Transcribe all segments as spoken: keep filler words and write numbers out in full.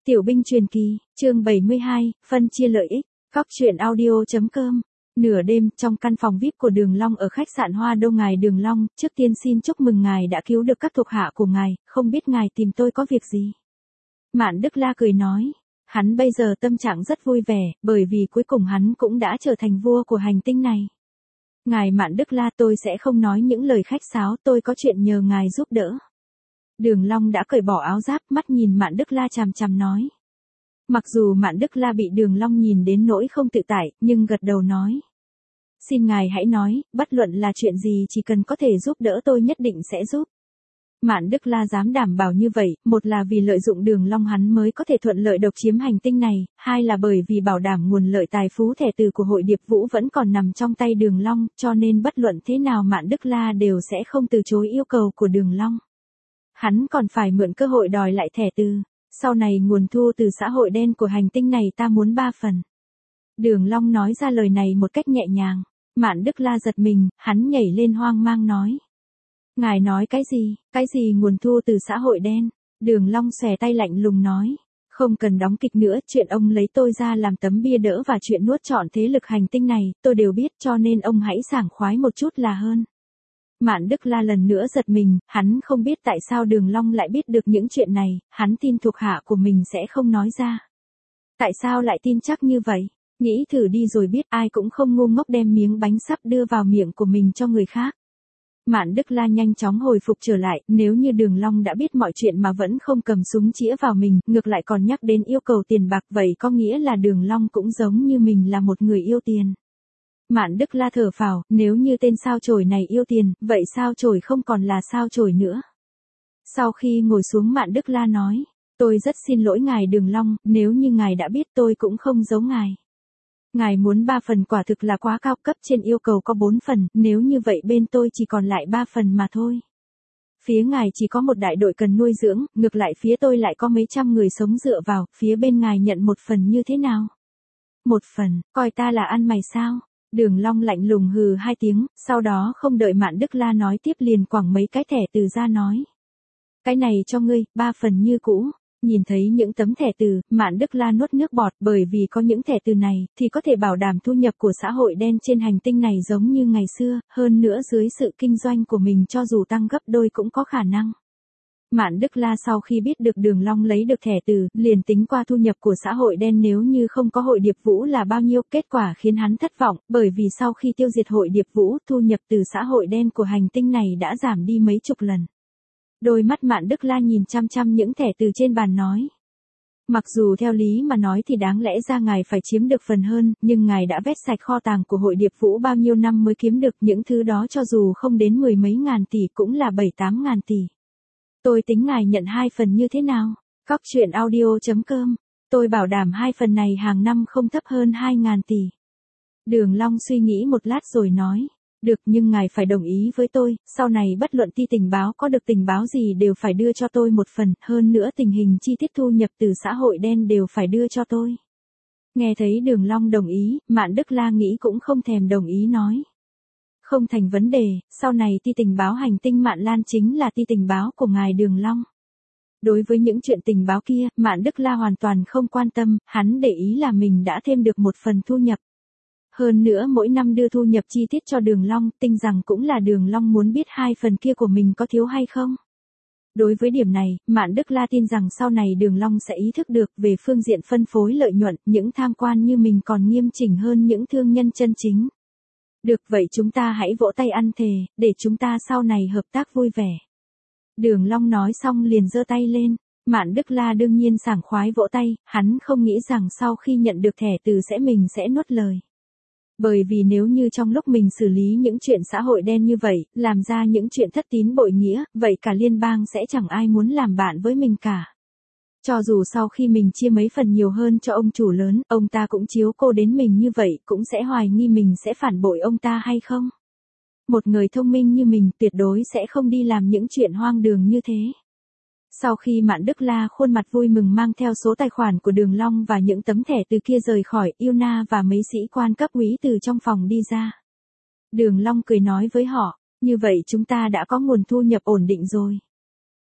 Tiểu binh truyền kỳ, chương bảy mươi hai, phân chia lợi ích, Cóc truyện audio.com. Nửa đêm, trong căn phòng vi ai pi của Đường Long ở khách sạn Hoa Đô. Ngài Đường Long, trước tiên xin chúc mừng ngài đã cứu được các thuộc hạ của ngài, không biết ngài tìm tôi có việc gì? Mạn Đức La cười nói, hắn bây giờ tâm trạng rất vui vẻ, bởi vì cuối cùng hắn cũng đã trở thành vua của hành tinh này. Ngài Mạn Đức La, tôi sẽ không nói những lời khách sáo, tôi có chuyện nhờ ngài giúp đỡ. Đường Long đã cởi bỏ áo giáp, mắt nhìn Mạn Đức La chằm chằm nói. Mặc dù Mạn Đức La bị Đường Long nhìn đến nỗi không tự tại, nhưng gật đầu nói. Xin ngài hãy nói, bất luận là chuyện gì, chỉ cần có thể giúp đỡ tôi nhất định sẽ giúp. Mạn Đức La dám đảm bảo như vậy, một là vì lợi dụng Đường Long hắn mới có thể thuận lợi độc chiếm hành tinh này, hai là bởi vì bảo đảm nguồn lợi tài phú thẻ từ của hội Điệp Vũ vẫn còn nằm trong tay Đường Long, cho nên bất luận thế nào Mạn Đức La đều sẽ không từ chối yêu cầu của Đường Long. Hắn còn phải mượn cơ hội đòi lại thẻ từ. Sau này nguồn thu từ xã hội đen của hành tinh này ta muốn ba phần. Đường Long nói ra lời này một cách nhẹ nhàng. Mạn Đức La giật mình, hắn nhảy lên hoang mang nói. Ngài nói cái gì, cái gì nguồn thu từ xã hội đen? Đường Long xòe tay lạnh lùng nói. Không cần đóng kịch nữa, chuyện ông lấy tôi ra làm tấm bia đỡ và chuyện nuốt trọn thế lực hành tinh này, tôi đều biết, cho nên ông hãy sảng khoái một chút là hơn. Mạn Đức La lần nữa giật mình, hắn không biết tại sao Đường Long lại biết được những chuyện này, hắn tin thuộc hạ của mình sẽ không nói ra. Tại sao lại tin chắc như vậy? Nghĩ thử đi rồi biết, ai cũng không ngu ngốc đem miếng bánh sắp đưa vào miệng của mình cho người khác. Mạn Đức La nhanh chóng hồi phục trở lại, nếu như Đường Long đã biết mọi chuyện mà vẫn không cầm súng chĩa vào mình, ngược lại còn nhắc đến yêu cầu tiền bạc, vậy có nghĩa là Đường Long cũng giống như mình là một người yêu tiền. Mạn Đức La thở phào, nếu như tên sao chổi này yêu tiền, vậy sao chổi không còn là sao chổi nữa. Sau khi ngồi xuống Mạn Đức La nói, tôi rất xin lỗi ngài Đường Long, nếu như ngài đã biết tôi cũng không giấu ngài. Ngài muốn ba phần quả thực là quá cao cấp, trên yêu cầu có bốn phần, nếu như vậy bên tôi chỉ còn lại ba phần mà thôi. Phía ngài chỉ có một đại đội cần nuôi dưỡng, ngược lại phía tôi lại có mấy trăm người sống dựa vào, phía bên ngài nhận một phần như thế nào? Một phần, coi ta là ăn mày sao? Đường Long lạnh lùng hừ hai tiếng, sau đó không đợi Mạn Đức La nói tiếp liền quẳng mấy cái thẻ từ ra nói. Cái này cho ngươi, ba phần như cũ. Nhìn thấy những tấm thẻ từ, Mạn Đức La nuốt nước bọt, bởi vì có những thẻ từ này, thì có thể bảo đảm thu nhập của xã hội đen trên hành tinh này giống như ngày xưa, hơn nữa dưới sự kinh doanh của mình cho dù tăng gấp đôi cũng có khả năng. Mạn Đức La sau khi biết được Đường Long lấy được thẻ từ, liền tính qua thu nhập của xã hội đen nếu như không có hội Điệp Vũ là bao nhiêu, kết quả khiến hắn thất vọng, bởi vì sau khi tiêu diệt hội Điệp Vũ, thu nhập từ xã hội đen của hành tinh này đã giảm đi mấy chục lần. Đôi mắt Mạn Đức La nhìn chăm chăm những thẻ từ trên bàn nói. Mặc dù theo lý mà nói thì đáng lẽ ra ngài phải chiếm được phần hơn, nhưng ngài đã vét sạch kho tàng của hội Điệp Vũ bao nhiêu năm mới kiếm được những thứ đó, cho dù không đến mười mấy ngàn tỷ cũng là bảy tám ngàn tỷ. Tôi tính ngài nhận hai phần như thế nào? Cóc truyện audio.com. Tôi bảo đảm hai phần này hàng năm không thấp hơn hai ngàn tỷ. Đường Long suy nghĩ một lát rồi nói. Được, nhưng ngài phải đồng ý với tôi, sau này bất luận ti tình báo có được tình báo gì đều phải đưa cho tôi một phần, hơn nữa tình hình chi tiết thu nhập từ xã hội đen đều phải đưa cho tôi. Nghe thấy Đường Long đồng ý, Mạn Đức La nghĩ cũng không thèm đồng ý nói. Không thành vấn đề, sau này ti tình báo hành tinh Mạn Lan chính là ti tình báo của ngài Đường Long. Đối với những chuyện tình báo kia, Mạn Đức La hoàn toàn không quan tâm, hắn để ý là mình đã thêm được một phần thu nhập. Hơn nữa mỗi năm đưa thu nhập chi tiết cho Đường Long, tin rằng cũng là Đường Long muốn biết hai phần kia của mình có thiếu hay không. Đối với điểm này, Mạn Đức La tin rằng sau này Đường Long sẽ ý thức được về phương diện phân phối lợi nhuận, những tham quan như mình còn nghiêm chỉnh hơn những thương nhân chân chính. Được vậy chúng ta hãy vỗ tay ăn thề, để chúng ta sau này hợp tác vui vẻ. Đường Long nói xong liền giơ tay lên. Mạn Đức La đương nhiên sảng khoái vỗ tay, hắn không nghĩ rằng sau khi nhận được thẻ từ sẽ mình sẽ nuốt lời. Bởi vì nếu như trong lúc mình xử lý những chuyện xã hội đen như vậy, làm ra những chuyện thất tín bội nghĩa, vậy cả liên bang sẽ chẳng ai muốn làm bạn với mình cả. Cho dù sau khi mình chia mấy phần nhiều hơn cho ông chủ lớn, ông ta cũng chiếu cô đến mình như vậy, cũng sẽ hoài nghi mình sẽ phản bội ông ta hay không. Một người thông minh như mình tuyệt đối sẽ không đi làm những chuyện hoang đường như thế. Sau khi Mạn Đức La khuôn mặt vui mừng mang theo số tài khoản của Đường Long và những tấm thẻ từ kia rời khỏi, Yuna và mấy sĩ quan cấp úy từ trong phòng đi ra. Đường Long cười nói với họ, như vậy chúng ta đã có nguồn thu nhập ổn định rồi.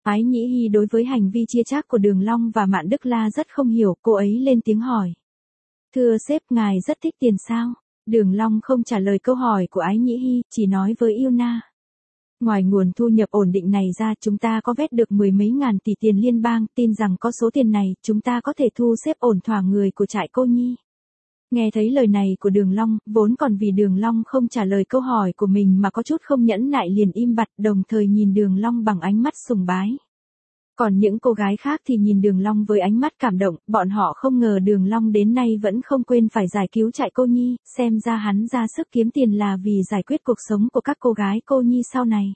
Ái Nhĩ Hy đối với hành vi chia chác của Đường Long và Mạn Đức La rất không hiểu, cô ấy lên tiếng hỏi. Thưa sếp, ngài rất thích tiền sao? Đường Long không trả lời câu hỏi của Ái Nhĩ Hy, chỉ nói với Yuna. Ngoài nguồn thu nhập ổn định này ra, chúng ta có vét được mười mấy ngàn tỷ tiền liên bang, tin rằng có số tiền này, chúng ta có thể thu xếp ổn thỏa người của trại cô nhi. Nghe thấy lời này của Đường Long, vốn còn vì Đường Long không trả lời câu hỏi của mình mà có chút không nhẫn nại liền im bặt, đồng thời nhìn Đường Long bằng ánh mắt sùng bái. Còn những cô gái khác thì nhìn Đường Long với ánh mắt cảm động, bọn họ không ngờ Đường Long đến nay vẫn không quên phải giải cứu trại cô nhi, xem ra hắn ra sức kiếm tiền là vì giải quyết cuộc sống của các cô gái cô nhi sau này.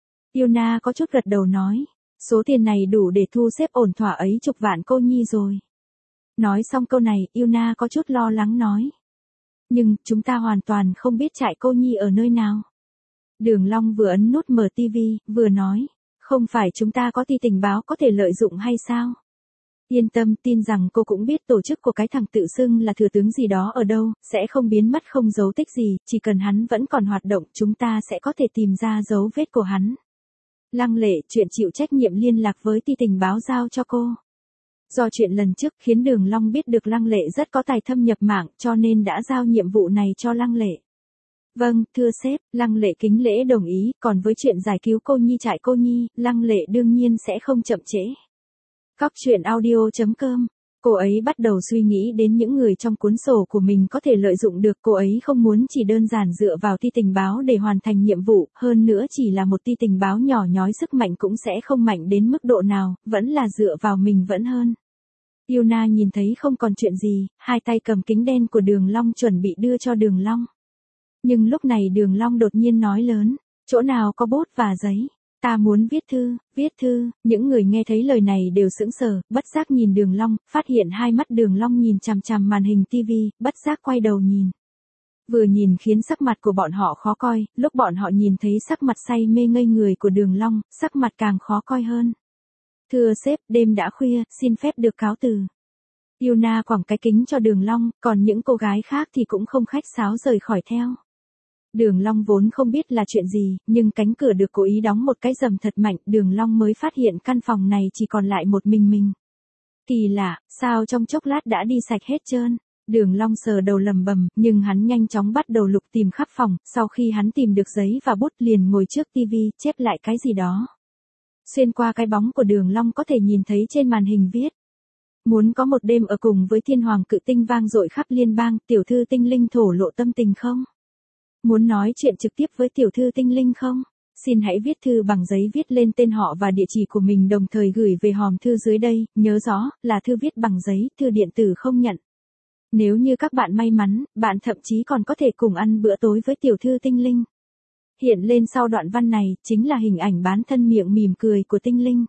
Yuna có chút gật đầu nói, số tiền này đủ để thu xếp ổn thỏa ấy chục vạn cô nhi rồi. Nói xong câu này, Yuna có chút lo lắng nói. Nhưng, chúng ta hoàn toàn không biết trại cô nhi ở nơi nào. Đường Long vừa ấn nút mở tivi, vừa nói. Không phải chúng ta có ti tình báo có thể lợi dụng hay sao? Yên tâm, tin rằng cô cũng biết tổ chức của cái thằng tự xưng là thừa tướng gì đó ở đâu, sẽ không biến mất không dấu tích gì, chỉ cần hắn vẫn còn hoạt động chúng ta sẽ có thể tìm ra dấu vết của hắn. Lăng Lệ, chuyện chịu trách nhiệm liên lạc với ti tình báo giao cho cô. Do chuyện lần trước khiến Đường Long biết được Lăng Lệ rất có tài thâm nhập mạng cho nên đã giao nhiệm vụ này cho Lăng Lệ. Vâng, thưa sếp, Lăng Lệ kính lễ đồng ý, còn với chuyện giải cứu cô nhi trại cô nhi, Lăng Lệ đương nhiên sẽ không chậm trễ. Cóc truyện audio chấm com. Cô ấy bắt đầu suy nghĩ đến những người trong cuốn sổ của mình có thể lợi dụng được, cô ấy không muốn chỉ đơn giản dựa vào ti tình báo để hoàn thành nhiệm vụ, hơn nữa chỉ là một ti tình báo nhỏ nhói sức mạnh cũng sẽ không mạnh đến mức độ nào, vẫn là dựa vào mình vẫn hơn. Yuna nhìn thấy không còn chuyện gì, hai tay cầm kính đen của Đường Long chuẩn bị đưa cho Đường Long. Nhưng lúc này Đường Long đột nhiên nói lớn, chỗ nào có bút và giấy, ta muốn viết thư, viết thư, những người nghe thấy lời này đều sững sờ, bất giác nhìn Đường Long, phát hiện hai mắt Đường Long nhìn chằm chằm màn hình tivi, bất giác quay đầu nhìn. Vừa nhìn khiến sắc mặt của bọn họ khó coi, lúc bọn họ nhìn thấy sắc mặt say mê ngây người của Đường Long, sắc mặt càng khó coi hơn. Thưa sếp, đêm đã khuya, xin phép được cáo từ. Yuna quẳng cái kính cho Đường Long, còn những cô gái khác thì cũng không khách sáo rời khỏi theo. Đường Long vốn không biết là chuyện gì, nhưng cánh cửa được cố ý đóng một cái rầm thật mạnh, Đường Long mới phát hiện căn phòng này chỉ còn lại một mình mình. Kỳ lạ, sao trong chốc lát đã đi sạch hết trơn? Đường Long sờ đầu lầm bầm, nhưng hắn nhanh chóng bắt đầu lục tìm khắp phòng, sau khi hắn tìm được giấy và bút liền ngồi trước tivi, chép lại cái gì đó. Xuyên qua cái bóng của Đường Long có thể nhìn thấy trên màn hình viết. Muốn có một đêm ở cùng với thiên hoàng cự tinh vang dội khắp liên bang, tiểu thư tinh linh thổ lộ tâm tình không? Muốn nói chuyện trực tiếp với tiểu thư tinh linh không? Xin hãy viết thư bằng giấy, viết lên tên họ và địa chỉ của mình đồng thời gửi về hòm thư dưới đây, nhớ rõ, là thư viết bằng giấy, thư điện tử không nhận. Nếu như các bạn may mắn, bạn thậm chí còn có thể cùng ăn bữa tối với tiểu thư tinh linh. Hiện lên sau đoạn văn này, chính là hình ảnh bán thân miệng mỉm cười của tinh linh.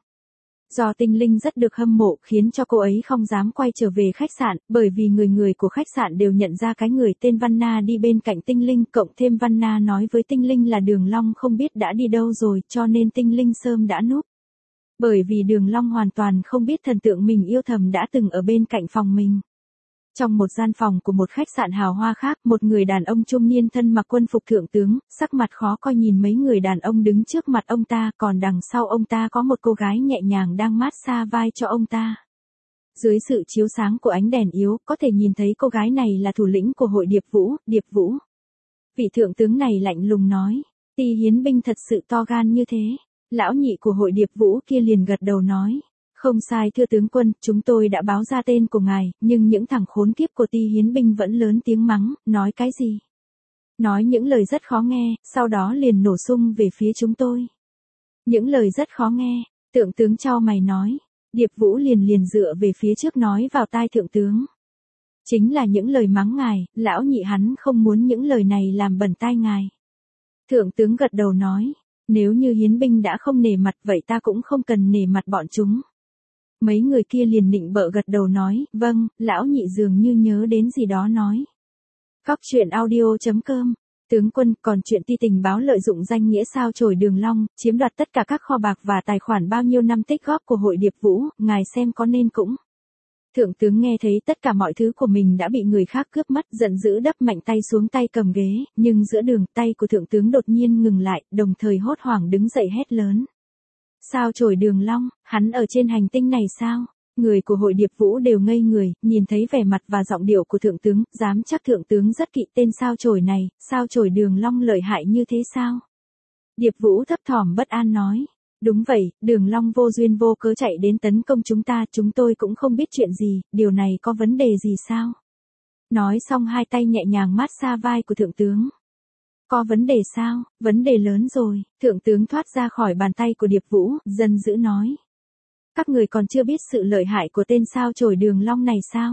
Do tinh linh rất được hâm mộ khiến cho cô ấy không dám quay trở về khách sạn, bởi vì người người của khách sạn đều nhận ra cái người tên Vanna đi bên cạnh tinh linh, cộng thêm Vanna nói với tinh linh là Đường Long không biết đã đi đâu rồi, cho nên tinh linh sớm đã núp. Bởi vì Đường Long hoàn toàn không biết thần tượng mình yêu thầm đã từng ở bên cạnh phòng mình. Trong một gian phòng của một khách sạn hào hoa khác, một người đàn ông trung niên thân mặc quân phục thượng tướng, sắc mặt khó coi nhìn mấy người đàn ông đứng trước mặt ông ta, còn đằng sau ông ta có một cô gái nhẹ nhàng đang mát xa vai cho ông ta. Dưới sự chiếu sáng của ánh đèn yếu, có thể nhìn thấy cô gái này là thủ lĩnh của hội Điệp Vũ, Điệp Vũ. Vị thượng tướng này lạnh lùng nói, Ti Hiến Binh thật sự to gan như thế. Lão nhị của hội Điệp Vũ kia liền gật đầu nói. Không sai thưa tướng quân, chúng tôi đã báo ra tên của ngài, nhưng những thằng khốn kiếp của Ti Hiến Binh vẫn lớn tiếng mắng, nói cái gì? Nói những lời rất khó nghe, sau đó liền nổ sung về phía chúng tôi. Những lời rất khó nghe, thượng tướng chau mày nói, Điệp Vũ liền liền dựa về phía trước nói vào tai thượng tướng. Chính là những lời mắng ngài, lão nhị hắn không muốn những lời này làm bẩn tai ngài. Thượng tướng gật đầu nói, nếu như Hiến Binh đã không nể mặt vậy ta cũng không cần nể mặt bọn chúng. Mấy người kia liền nịnh bợ gật đầu nói, vâng, lão nhị dường như nhớ đến gì đó nói. Cóc truyện audio chấm com. Tướng quân, còn chuyện ti tình báo lợi dụng danh nghĩa sao chổi Đường Long, chiếm đoạt tất cả các kho bạc và tài khoản bao nhiêu năm tích góp của hội Điệp Vũ, ngài xem có nên cũng. Thượng tướng nghe thấy tất cả mọi thứ của mình đã bị người khác cướp mất, giận dữ đắp mạnh tay xuống tay cầm ghế, nhưng giữa đường tay của thượng tướng đột nhiên ngừng lại, đồng thời hốt hoảng đứng dậy hét lớn. Sao chổi Đường Long, hắn ở trên hành tinh này sao? Người của hội Điệp Vũ đều ngây người, nhìn thấy vẻ mặt và giọng điệu của thượng tướng, dám chắc thượng tướng rất kỵ tên sao chổi này, sao chổi Đường Long lợi hại như thế sao? Điệp Vũ thấp thỏm bất an nói. Đúng vậy, Đường Long vô duyên vô cớ chạy đến tấn công chúng ta, chúng tôi cũng không biết chuyện gì, điều này có vấn đề gì sao? Nói xong hai tay nhẹ nhàng mát xa vai của thượng tướng. Có vấn đề sao? Vấn đề lớn rồi, thượng tướng thoát ra khỏi bàn tay của Điệp Vũ, giận dữ nói. Các người còn chưa biết sự lợi hại của tên sao chổi Đường Long này sao?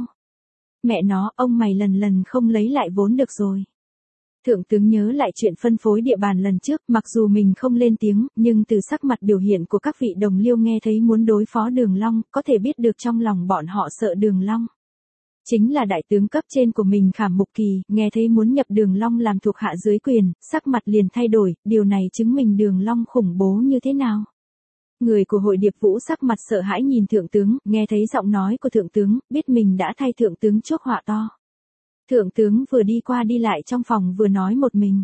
Mẹ nó, ông mày lần lần không lấy lại vốn được rồi. Thượng tướng nhớ lại chuyện phân phối địa bàn lần trước, mặc dù mình không lên tiếng, nhưng từ sắc mặt biểu hiện của các vị đồng liêu nghe thấy muốn đối phó Đường Long, có thể biết được trong lòng bọn họ sợ Đường Long. Chính là đại tướng cấp trên của mình Khảm Mục Kỳ, nghe thấy muốn nhập Đường Long làm thuộc hạ dưới quyền, sắc mặt liền thay đổi, điều này chứng minh Đường Long khủng bố như thế nào. Người của hội Điệp Vũ sắc mặt sợ hãi nhìn thượng tướng, nghe thấy giọng nói của thượng tướng, biết mình đã thay thượng tướng chuốc họa to. Thượng tướng vừa đi qua đi lại trong phòng vừa nói một mình.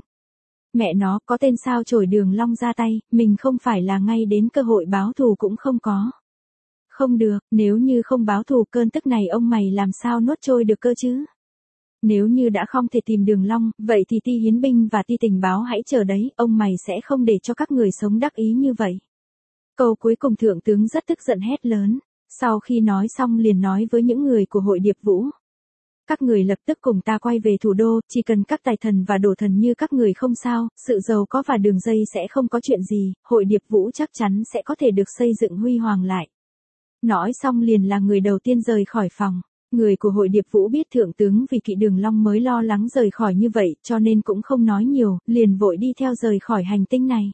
Mẹ nó, có tên sao chổi Đường Long ra tay, mình không phải là ngay đến cơ hội báo thù cũng không có. Không được, nếu như không báo thù cơn tức này ông mày làm sao nuốt trôi được cơ chứ? Nếu như đã không thể tìm Đường Long, vậy thì Ti Hiến binh và Ti tình báo hãy chờ đấy, ông mày sẽ không để cho các người sống đắc ý như vậy. Câu cuối cùng thượng tướng rất tức giận hét lớn, sau khi nói xong liền nói với những người của hội Điệp Vũ. Các người lập tức cùng ta quay về thủ đô, chỉ cần các tài thần và đồ thần như các người không sao, sự giàu có và đường dây sẽ không có chuyện gì, hội Điệp Vũ chắc chắn sẽ có thể được xây dựng huy hoàng lại. Nói xong liền là người đầu tiên rời khỏi phòng. Người của hội Điệp Vũ biết thượng tướng vì kỵ Đường Long mới lo lắng rời khỏi như vậy, cho nên cũng không nói nhiều, liền vội đi theo rời khỏi hành tinh này.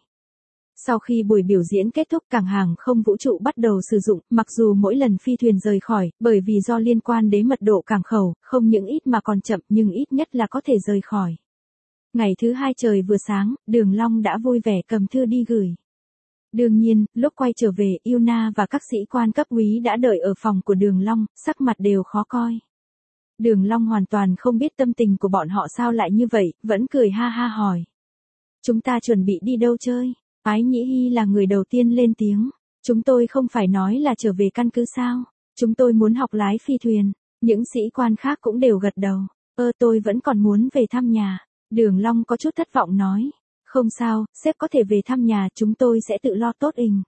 Sau khi buổi biểu diễn kết thúc, cảng hàng không vũ trụ bắt đầu sử dụng, mặc dù mỗi lần phi thuyền rời khỏi, bởi vì do liên quan đến mật độ cảng khẩu, không những ít mà còn chậm, nhưng ít nhất là có thể rời khỏi. Ngày thứ hai trời vừa sáng, Đường Long đã vui vẻ cầm thư đi gửi. Đương nhiên, lúc quay trở về, Yuna và các sĩ quan cấp úy đã đợi ở phòng của Đường Long, sắc mặt đều khó coi. Đường Long hoàn toàn không biết tâm tình của bọn họ sao lại như vậy, vẫn cười ha ha hỏi. Chúng ta chuẩn bị đi đâu chơi? Ái Nhĩ Hy là người đầu tiên lên tiếng. Chúng tôi không phải nói là trở về căn cứ sao? Chúng tôi muốn học lái phi thuyền. Những sĩ quan khác cũng đều gật đầu. Ơ tôi vẫn còn muốn về thăm nhà. Đường Long có chút thất vọng nói. Không sao, sếp có thể về thăm nhà, chúng tôi sẽ tự lo tốt ình.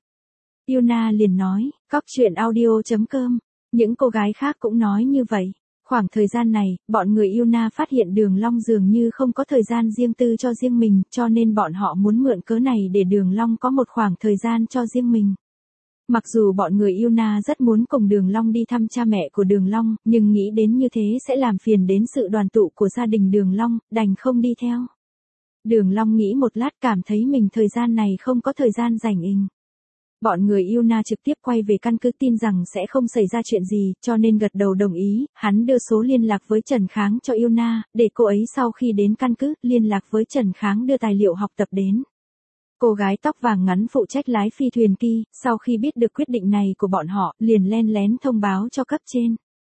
Yuna liền nói, cóc truyện audio chấm com. Những cô gái khác cũng nói như vậy. Khoảng thời gian này, bọn người Yuna phát hiện Đường Long dường như không có thời gian riêng tư cho riêng mình, cho nên bọn họ muốn mượn cớ này để Đường Long có một khoảng thời gian cho riêng mình. Mặc dù bọn người Yuna rất muốn cùng Đường Long đi thăm cha mẹ của Đường Long, nhưng nghĩ đến như thế sẽ làm phiền đến sự đoàn tụ của gia đình Đường Long, đành không đi theo. Đường Long nghĩ một lát cảm thấy mình thời gian này không có thời gian rảnh ình. Bọn người Yuna trực tiếp quay về căn cứ tin rằng sẽ không xảy ra chuyện gì, cho nên gật đầu đồng ý, hắn đưa số liên lạc với Trần Kháng cho Yuna, để cô ấy sau khi đến căn cứ, liên lạc với Trần Kháng đưa tài liệu học tập đến. Cô gái tóc vàng ngắn phụ trách lái phi thuyền Ki, sau khi biết được quyết định này của bọn họ, liền len lén thông báo cho cấp trên.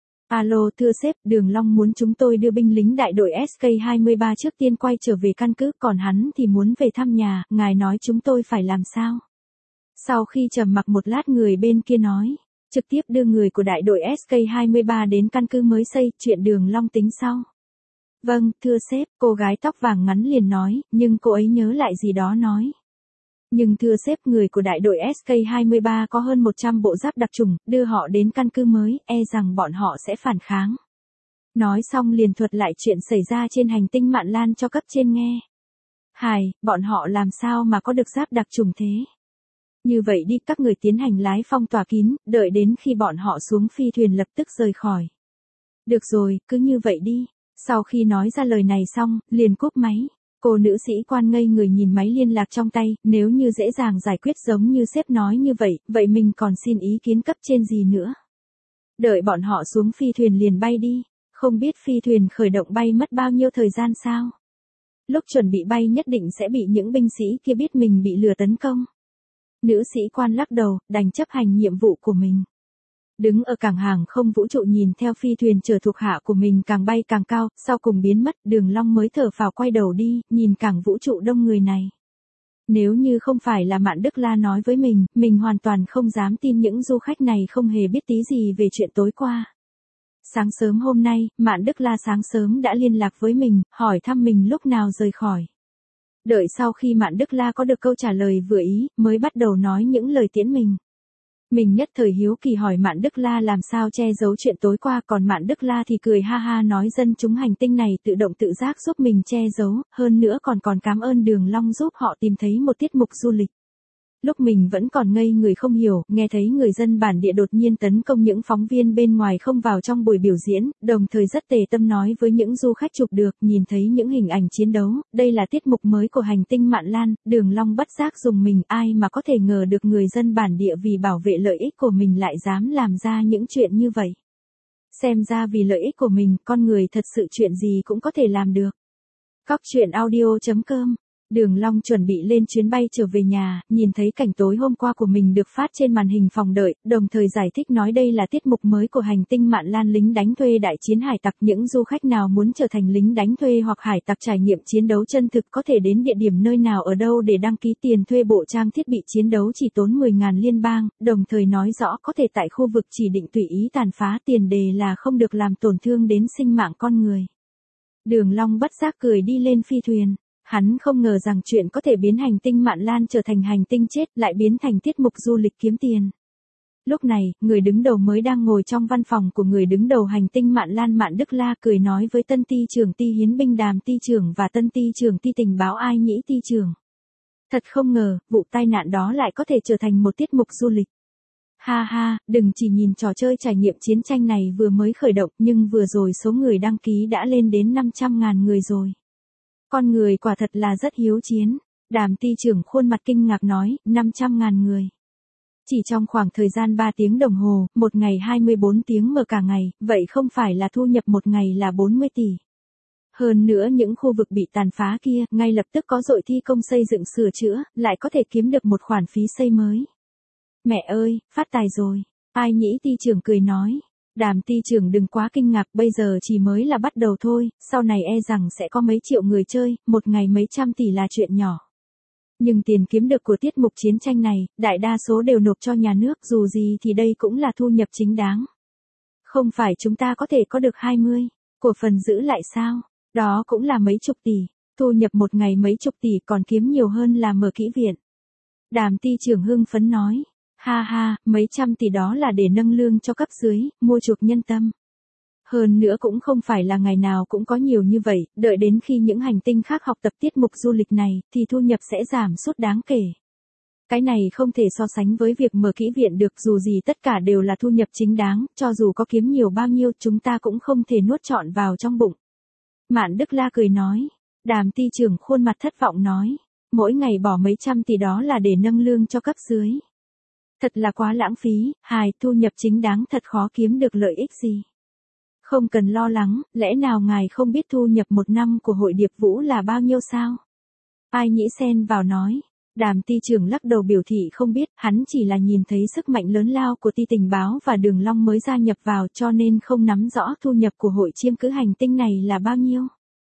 Alo thưa sếp, Đường Long muốn chúng tôi đưa binh lính đại đội S K hai mươi ba trước tiên quay trở về căn cứ, còn hắn thì muốn về thăm nhà, ngài nói chúng tôi phải làm sao? Sau khi trầm mặc một lát người bên kia nói, trực tiếp đưa người của đại đội S K hai mươi ba đến căn cứ mới xây, chuyện Đường Long tính sau. Vâng, thưa sếp, cô gái tóc vàng ngắn liền nói, nhưng cô ấy nhớ lại gì đó nói. Nhưng thưa sếp, người của đại đội S K hai mươi ba có hơn một trăm bộ giáp đặc chủng, đưa họ đến căn cứ mới, e rằng bọn họ sẽ phản kháng. Nói xong liền thuật lại chuyện xảy ra trên hành tinh Mạn Lan cho cấp trên nghe. Hài, bọn họ làm sao mà có được giáp đặc chủng thế? Như vậy đi, các người tiến hành lái phong tỏa kín, đợi đến khi bọn họ xuống phi thuyền lập tức rời khỏi. Được rồi, cứ như vậy đi. Sau khi nói ra lời này xong, liền cúp máy. Cô nữ sĩ quan ngây người nhìn máy liên lạc trong tay, nếu như dễ dàng giải quyết giống như sếp nói như vậy, vậy mình còn xin ý kiến cấp trên gì nữa. Đợi bọn họ xuống phi thuyền liền bay đi, không biết phi thuyền khởi động bay mất bao nhiêu thời gian sao. Lúc chuẩn bị bay nhất định sẽ bị những binh sĩ kia biết mình bị lừa tấn công. Nữ sĩ quan lắc đầu, đành chấp hành nhiệm vụ của mình. Đứng ở cảng hàng không vũ trụ nhìn theo phi thuyền chở thuộc hạ của mình càng bay càng cao, sau cùng biến mất, Đường Long mới thở phào quay đầu đi, nhìn cảng vũ trụ đông người này. Nếu như không phải là Mạn Đức La nói với mình, mình hoàn toàn không dám tin những du khách này không hề biết tí gì về chuyện tối qua. Sáng sớm hôm nay, Mạn Đức La sáng sớm đã liên lạc với mình, hỏi thăm mình lúc nào rời khỏi. Đợi sau khi Mạn Đức La có được câu trả lời vừa ý, mới bắt đầu nói những lời tiễn mình. Mình nhất thời hiếu kỳ hỏi Mạn Đức La làm sao che giấu chuyện tối qua, còn Mạn Đức La thì cười ha ha nói dân chúng hành tinh này tự động tự giác giúp mình che giấu, hơn nữa còn còn cảm ơn Đường Long giúp họ tìm thấy một tiết mục du lịch. Lúc mình vẫn còn ngây người không hiểu, nghe thấy người dân bản địa đột nhiên tấn công những phóng viên bên ngoài không vào trong buổi biểu diễn, đồng thời rất tề tâm nói với những du khách chụp được, nhìn thấy những hình ảnh chiến đấu, đây là tiết mục mới của hành tinh Mạn Lan, Đường Long bất giác dùng mình, ai mà có thể ngờ được người dân bản địa vì bảo vệ lợi ích của mình lại dám làm ra những chuyện như vậy. Xem ra vì lợi ích của mình, con người thật sự chuyện gì cũng có thể làm được. Cóc truyện audio chấm com. Đường Long chuẩn bị lên chuyến bay trở về nhà, nhìn thấy cảnh tối hôm qua của mình được phát trên màn hình phòng đợi, đồng thời giải thích nói đây là tiết mục mới của hành tinh Mạn Lan lính đánh thuê đại chiến hải tặc. Những du khách nào muốn trở thành lính đánh thuê hoặc hải tặc trải nghiệm chiến đấu chân thực có thể đến địa điểm nơi nào ở đâu để đăng ký, tiền thuê bộ trang thiết bị chiến đấu chỉ tốn mười nghìn liên bang, đồng thời nói rõ có thể tại khu vực chỉ định tùy ý tàn phá, tiền đề là không được làm tổn thương đến sinh mạng con người. Đường Long bất giác cười đi lên phi thuyền. Hắn không ngờ rằng chuyện có thể biến hành tinh Mạn Lan trở thành hành tinh chết lại biến thành tiết mục du lịch kiếm tiền. Lúc này, người đứng đầu mới đang ngồi trong văn phòng của người đứng đầu hành tinh Mạn Lan Mạn Đức La cười nói với tân ty trưởng ty hiến binh Đàm ty trưởng và tân ty trưởng ty tình báo Ai Nhĩ ty trưởng. Thật không ngờ, vụ tai nạn đó lại có thể trở thành một tiết mục du lịch. Ha ha, đừng chỉ nhìn trò chơi trải nghiệm chiến tranh này vừa mới khởi động nhưng vừa rồi số người đăng ký đã lên đến năm trăm ngàn người rồi. Con người quả thật là rất hiếu chiến. Đàm ty trưởng khuôn mặt kinh ngạc nói, năm trăm ngàn người. Chỉ trong khoảng thời gian ba tiếng đồng hồ, một ngày hai mươi bốn tiếng mở cả ngày, vậy không phải là thu nhập một ngày là bốn mươi tỷ. Hơn nữa những khu vực bị tàn phá kia, ngay lập tức có đội thi công xây dựng sửa chữa, lại có thể kiếm được một khoản phí xây mới. Mẹ ơi, phát tài rồi. Ai Nhĩ ty trưởng cười nói. Đàm ty trưởng đừng quá kinh ngạc, bây giờ chỉ mới là bắt đầu thôi, sau này e rằng sẽ có mấy triệu người chơi, một ngày mấy trăm tỷ là chuyện nhỏ. Nhưng tiền kiếm được của tiết mục chiến tranh này, đại đa số đều nộp cho nhà nước, dù gì thì đây cũng là thu nhập chính đáng. Không phải chúng ta có thể có được hai mươi, cổ phần giữ lại sao? Đó cũng là mấy chục tỷ, thu nhập một ngày mấy chục tỷ còn kiếm nhiều hơn là mở kỹ viện. Đàm ty trưởng hưng phấn nói. Ha ha, mấy trăm tỷ đó là để nâng lương cho cấp dưới, mua chuộc nhân tâm. Hơn nữa cũng không phải là ngày nào cũng có nhiều như vậy, đợi đến khi những hành tinh khác học tập tiết mục du lịch này, thì thu nhập sẽ giảm sút đáng kể. Cái này không thể so sánh với việc mở kỹ viện được, dù gì tất cả đều là thu nhập chính đáng, cho dù có kiếm nhiều bao nhiêu chúng ta cũng không thể nuốt trọn vào trong bụng. Mạn Đức La cười nói. Đàm ty trưởng khuôn mặt thất vọng nói. Mỗi ngày bỏ mấy trăm tỷ đó là để nâng lương cho cấp dưới. Thật là quá lãng phí, hài, thu nhập chính đáng thật khó kiếm được lợi ích gì. Không cần lo lắng, lẽ nào ngài không biết thu nhập một năm của hội Điệp Vũ là bao nhiêu sao? Ai Nhĩ xen vào nói. Đàm ty trưởng lắc đầu biểu thị không biết, hắn chỉ là nhìn thấy sức mạnh lớn lao của ty tình báo và Đường Long mới gia nhập vào cho nên không nắm rõ thu nhập của hội chiêm cứ hành tinh này là bao nhiêu.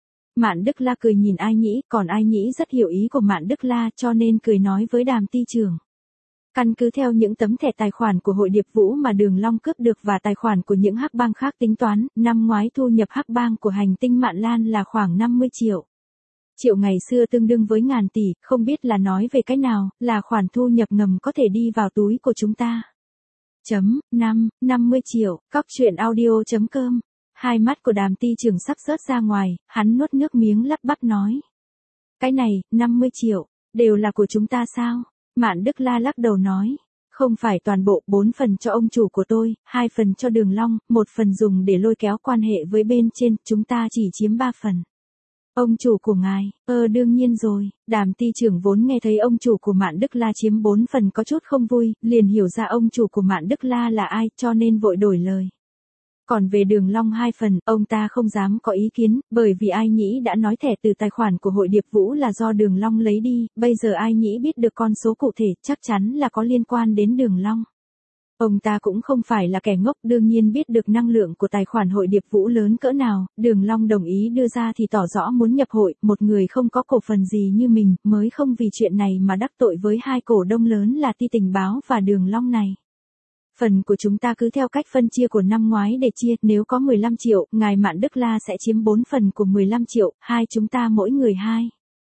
Mạn Đức La cười nhìn Ai Nhĩ, còn Ai Nhĩ rất hiểu ý của Mạn Đức La cho nên cười nói với Đàm ty trưởng. Căn cứ theo những tấm thẻ tài khoản của hội Điệp Vũ mà Đường Long cướp được và tài khoản của những hắc bang khác tính toán, năm ngoái thu nhập hắc bang của hành tinh Mạn Lan là khoảng năm mươi triệu. Triệu ngày xưa tương đương với ngàn tỷ, không biết là nói về cái nào, là khoản thu nhập ngầm có thể đi vào túi của chúng ta. Chấm, năm, năm mươi triệu, cóc truyện audio chấm com. Hai mắt của Đàm ty trưởng sắp rớt ra ngoài, hắn nuốt nước miếng lắp bắp nói. Cái này, năm mươi triệu, đều là của chúng ta sao? Mạn Đức La lắc đầu nói, không phải toàn bộ, bốn phần cho ông chủ của tôi, hai phần cho Đường Long, một phần dùng để lôi kéo quan hệ với bên trên, chúng ta chỉ chiếm ba phần. Ông chủ của ngài, ơ đương nhiên rồi, Đàm ty trưởng vốn nghe thấy ông chủ của Mạn Đức La chiếm bốn phần có chút không vui, liền hiểu ra ông chủ của Mạn Đức La là ai, cho nên vội đổi lời. Còn về Đường Long hai phần, ông ta không dám có ý kiến, bởi vì Ai Nhĩ đã nói thẻ từ tài khoản của hội Điệp Vũ là do Đường Long lấy đi, bây giờ Ai Nhĩ biết được con số cụ thể, chắc chắn là có liên quan đến Đường Long. Ông ta cũng không phải là kẻ ngốc, đương nhiên biết được năng lượng của tài khoản hội Điệp Vũ lớn cỡ nào, Đường Long đồng ý đưa ra thì tỏ rõ muốn nhập hội, một người không có cổ phần gì như mình, mới không vì chuyện này mà đắc tội với hai cổ đông lớn là Ti Tình Báo và Đường Long này. Phần của chúng ta cứ theo cách phân chia của năm ngoái để chia, nếu có mười lăm triệu, ngài Mạn Đức La sẽ chiếm bốn phần của mười lăm triệu, hai chúng ta mỗi người hai.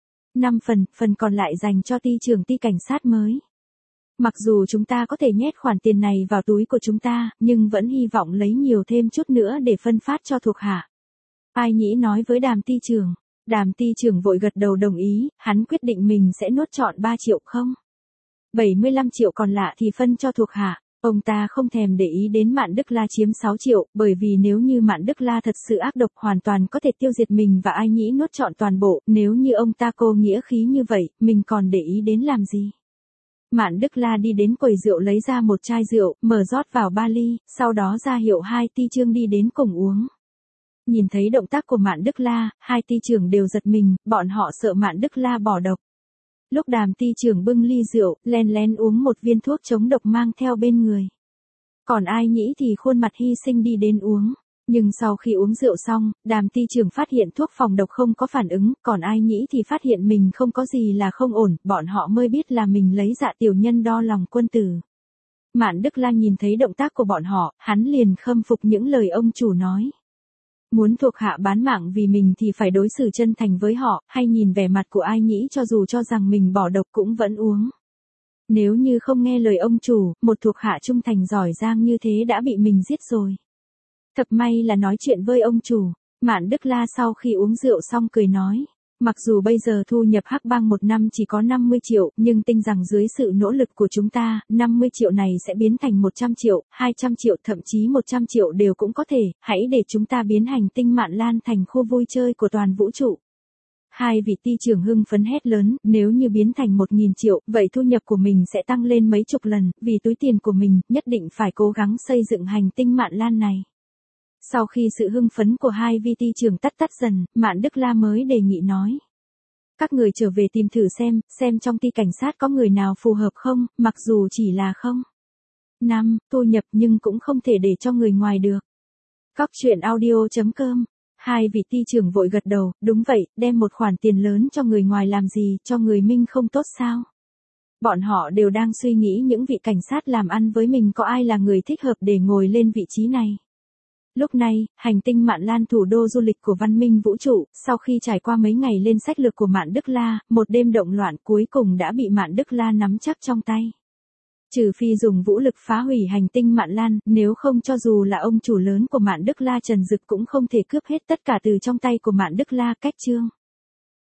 năm phần, phần còn lại dành cho ty trưởng ty cảnh sát mới. Mặc dù chúng ta có thể nhét khoản tiền này vào túi của chúng ta, nhưng vẫn hy vọng lấy nhiều thêm chút nữa để phân phát cho thuộc hạ. Ai Nhĩ nói với Đàm ty trưởng. Đàm ty trưởng vội gật đầu đồng ý, hắn quyết định mình sẽ nuốt trọn ba triệu không. bảy mươi lăm triệu còn lại thì phân cho thuộc hạ. Ông ta không thèm để ý đến Mạn Đức La chiếm sáu triệu, bởi vì nếu như Mạn Đức La thật sự ác độc hoàn toàn có thể tiêu diệt mình và Ai Nhĩ nuốt trọn toàn bộ, nếu như ông ta cô nghĩa khí như vậy, mình còn để ý đến làm gì. Mạn Đức La đi đến quầy rượu lấy ra một chai rượu, mở rót vào ba ly, sau đó ra hiệu hai ty trương đi đến cùng uống. Nhìn thấy động tác của Mạn Đức La, hai ty trưởng đều giật mình, bọn họ sợ Mạn Đức La bỏ độc. Lúc Đàm ty trưởng bưng ly rượu, len lén uống một viên thuốc chống độc mang theo bên người. Còn Ai Nhĩ thì khuôn mặt hy sinh đi đến uống. Nhưng sau khi uống rượu xong, Đàm ty trưởng phát hiện thuốc phòng độc không có phản ứng, còn Ai Nhĩ thì phát hiện mình không có gì là không ổn, bọn họ mới biết là mình lấy dạ tiểu nhân đo lòng quân tử. Mạn Đức La nhìn thấy động tác của bọn họ, hắn liền khâm phục những lời ông chủ nói. Muốn thuộc hạ bán mạng vì mình thì phải đối xử chân thành với họ, hay nhìn vẻ mặt của Ai Nhĩ cho dù cho rằng mình bỏ độc cũng vẫn uống. Nếu như không nghe lời ông chủ, một thuộc hạ trung thành giỏi giang như thế đã bị mình giết rồi. Thật may là nói chuyện với ông chủ. Mạn Đức La sau khi uống rượu xong cười nói. Mặc dù bây giờ thu nhập Hắc Bang một năm chỉ có năm mươi triệu, nhưng tin rằng dưới sự nỗ lực của chúng ta, năm mươi triệu này sẽ biến thành một trăm triệu, hai trăm triệu, thậm chí một trăm triệu đều cũng có thể, hãy để chúng ta biến hành tinh Mạn Lan thành khu vui chơi của toàn vũ trụ. Hai vị ty trưởng hưng phấn hét lớn, nếu như biến thành một nghìn triệu, vậy thu nhập của mình sẽ tăng lên mấy chục lần, vì túi tiền của mình, nhất định phải cố gắng xây dựng hành tinh Mạn Lan này. Sau khi sự hưng phấn của hai vị ty trưởng tắt tắt dần, Mạn Đức La mới đề nghị nói. Các người trở về tìm thử xem, xem trong ty cảnh sát có người nào phù hợp không, mặc dù chỉ là không. năm. Thu nhập nhưng cũng không thể để cho người ngoài được. Cóc truyện audio chấm com. Hai vị ty trưởng vội gật đầu, đúng vậy, đem một khoản tiền lớn cho người ngoài làm gì, cho người Minh không tốt sao? Bọn họ đều đang suy nghĩ những vị cảnh sát làm ăn với mình có ai là người thích hợp để ngồi lên vị trí này. Lúc này, hành tinh Mạn Lan thủ đô du lịch của văn minh vũ trụ, sau khi trải qua mấy ngày lên sách lược của Mạn Đức La, một đêm động loạn cuối cùng đã bị Mạn Đức La nắm chắc trong tay. Trừ phi dùng vũ lực phá hủy hành tinh Mạn Lan, nếu không cho dù là ông chủ lớn của Mạn Đức La Trần Dực cũng không thể cướp hết tất cả từ trong tay của Mạn Đức La. Cách chương